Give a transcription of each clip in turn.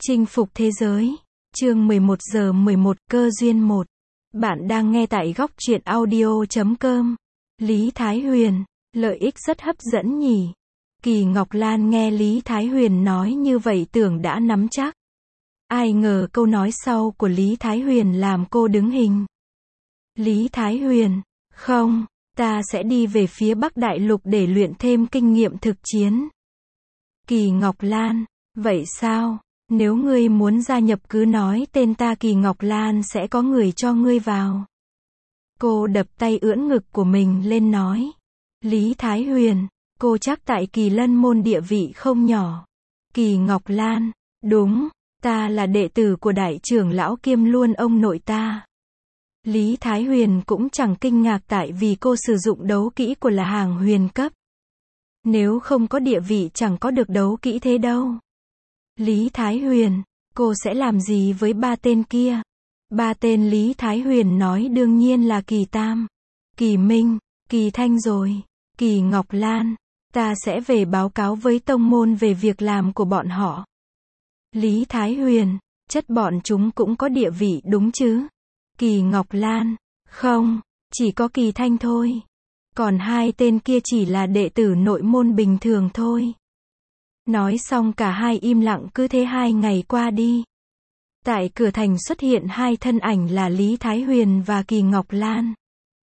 Chinh phục thế giới. Chương 11 giờ 11, cơ duyên 1. Bạn đang nghe tại góc truyện audio.com. Lý Thái Huyền, lợi ích rất hấp dẫn nhỉ. Kỳ Ngọc Lan nghe Lý Thái Huyền nói như vậy tưởng đã nắm chắc. Ai ngờ câu nói sau của Lý Thái Huyền làm cô đứng hình. Lý Thái Huyền, không, ta sẽ đi về phía Bắc Đại Lục để luyện thêm kinh nghiệm thực chiến. Kỳ Ngọc Lan, vậy sao? Nếu ngươi muốn gia nhập cứ nói tên ta, Kỳ Ngọc Lan sẽ có người cho ngươi vào. Cô đập tay ưỡn ngực của mình lên nói. Lý Thái Huyền, cô chắc tại Kỳ Lân môn địa vị không nhỏ. Kỳ Ngọc Lan, đúng, ta là đệ tử của đại trưởng lão kiêm luôn ông nội ta. Lý Thái Huyền cũng chẳng kinh ngạc tại vì cô sử dụng đấu kỹ của là hàng huyền cấp. Nếu không có địa vị chẳng có được đấu kỹ thế đâu. Lý Thái Huyền, cô sẽ làm gì với ba tên kia? Ba tên Lý Thái Huyền nói đương nhiên là Kỳ Tam, Kỳ Minh, Kỳ Thanh rồi. Kỳ Ngọc Lan, ta sẽ về báo cáo với tông môn về việc làm của bọn họ. Lý Thái Huyền, chất bọn chúng cũng có địa vị đúng chứ? Kỳ Ngọc Lan, không, chỉ có Kỳ Thanh thôi. Còn hai tên kia chỉ là đệ tử nội môn bình thường thôi. Nói xong cả hai im lặng, cứ thế 2 ngày qua đi. Tại cửa thành xuất hiện hai thân ảnh là Lý Thái Huyền và Kỳ Ngọc Lan.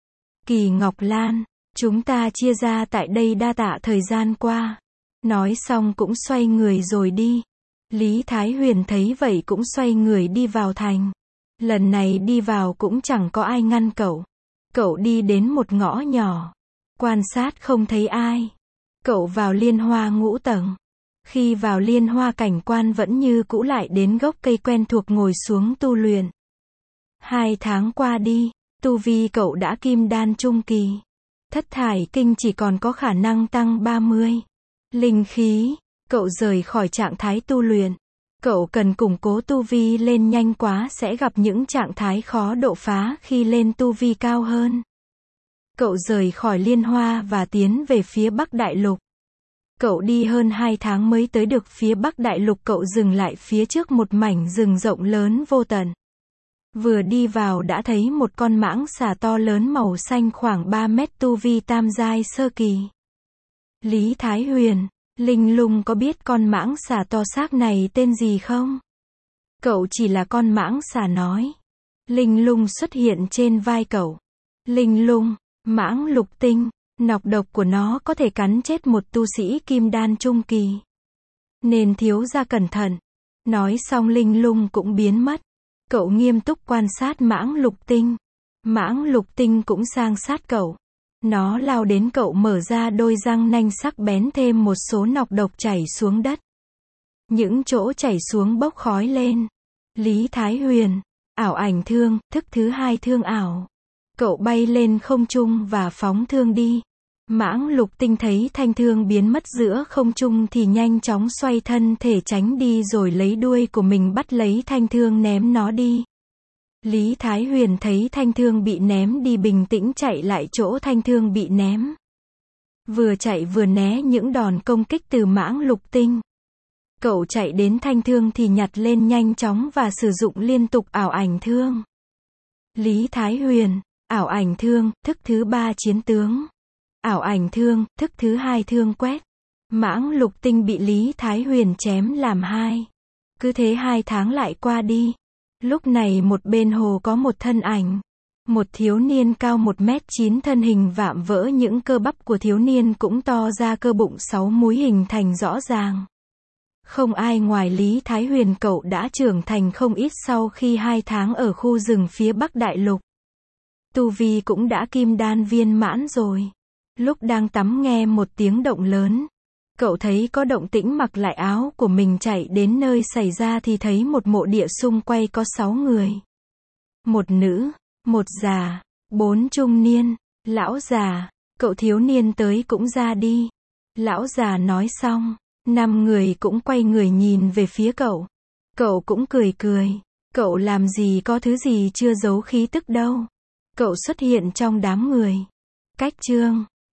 Kỳ Ngọc Lan, chúng ta chia ra tại đây, đa tạ thời gian qua. Nói xong cũng xoay người rồi đi. Lý Thái Huyền thấy vậy cũng xoay người đi vào thành. Lần này đi vào cũng chẳng có ai ngăn cậu. Cậu đi đến một ngõ nhỏ. Quan sát không thấy ai. Cậu vào liên hoa ngũ tầng. Khi vào liên hoa, cảnh quan vẫn như cũ, lại đến gốc cây quen thuộc ngồi xuống tu luyện. 2 tháng qua đi, tu vi cậu đã kim đan trung kỳ. Thất thải kinh chỉ còn có khả năng tăng 30. Linh khí, cậu rời khỏi trạng thái tu luyện. Cậu cần củng cố tu vi lên nhanh quá sẽ gặp những trạng thái khó độ phá khi lên tu vi cao hơn. Cậu rời khỏi liên hoa và tiến về phía Bắc Đại Lục. Cậu đi hơn 2 tháng mới tới được phía Bắc Đại Lục. Cậu dừng lại phía trước một mảnh rừng rộng lớn vô tận. Vừa đi vào đã thấy một con mãng xà to lớn màu xanh khoảng 3 mét, tu vi tam giai sơ kỳ. Lý Thái Huyền, Linh Lung có biết con mãng xà to xác này tên gì không? Cậu chỉ là con mãng xà nói. Linh Lung xuất hiện trên vai cậu. Linh Lung, mãng lục tinh. Nọc độc của nó có thể cắn chết một tu sĩ kim đan trung kỳ. Nên thiếu gia cẩn thận. Nói xong Linh Lung cũng biến mất. Cậu nghiêm túc quan sát mãng lục tinh. Mãng lục tinh cũng sang sát cậu. Nó lao đến cậu, mở ra đôi răng nanh sắc bén, thêm một số nọc độc chảy xuống đất. Những chỗ chảy xuống bốc khói lên. Lý Thái Huyền, ảo ảnh thương, thức thứ 2 thương ảo. Cậu bay lên không trung và phóng thương đi. Mãng lục tinh thấy thanh thương biến mất giữa không trung thì nhanh chóng xoay thân thể tránh đi, rồi lấy đuôi của mình bắt lấy thanh thương ném nó đi. Lý Thái Huyền thấy thanh thương bị ném đi, bình tĩnh chạy lại chỗ thanh thương bị ném. Vừa chạy vừa né những đòn công kích từ mãng lục tinh. Cậu chạy đến thanh thương thì nhặt lên nhanh chóng và sử dụng liên tục ảo ảnh thương. Lý Thái Huyền, ảo ảnh thương, thức thứ 3 chiến tướng. Ảo ảnh thương, thức thứ 2 thương quét. Mãng lục tinh bị Lý Thái Huyền chém làm 2. Cứ thế 2 tháng lại qua đi. Lúc này một bên hồ có một thân ảnh. Một thiếu niên cao 1m9, thân hình vạm vỡ, những cơ bắp của thiếu niên cũng to ra, cơ bụng 6 múi hình thành rõ ràng. Không ai ngoài Lý Thái Huyền. Cậu đã trưởng thành không ít sau khi 2 tháng ở khu rừng phía Bắc Đại Lục. Tu vi cũng đã kim đan viên mãn rồi. Lúc đang tắm nghe một tiếng động lớn. Cậu thấy có động tĩnh, mặc lại áo của mình chạy đến nơi xảy ra thì thấy một mộ địa, xung quanh có 6 người. Một nữ, một già, 4 trung niên. Lão già, cậu thiếu niên tới cũng ra đi. Lão già nói xong, 5 người cũng quay người nhìn về phía cậu. Cậu cũng cười cười. Cậu làm gì có thứ gì chưa giấu khí tức đâu. Cậu xuất hiện trong đám người. Cách chương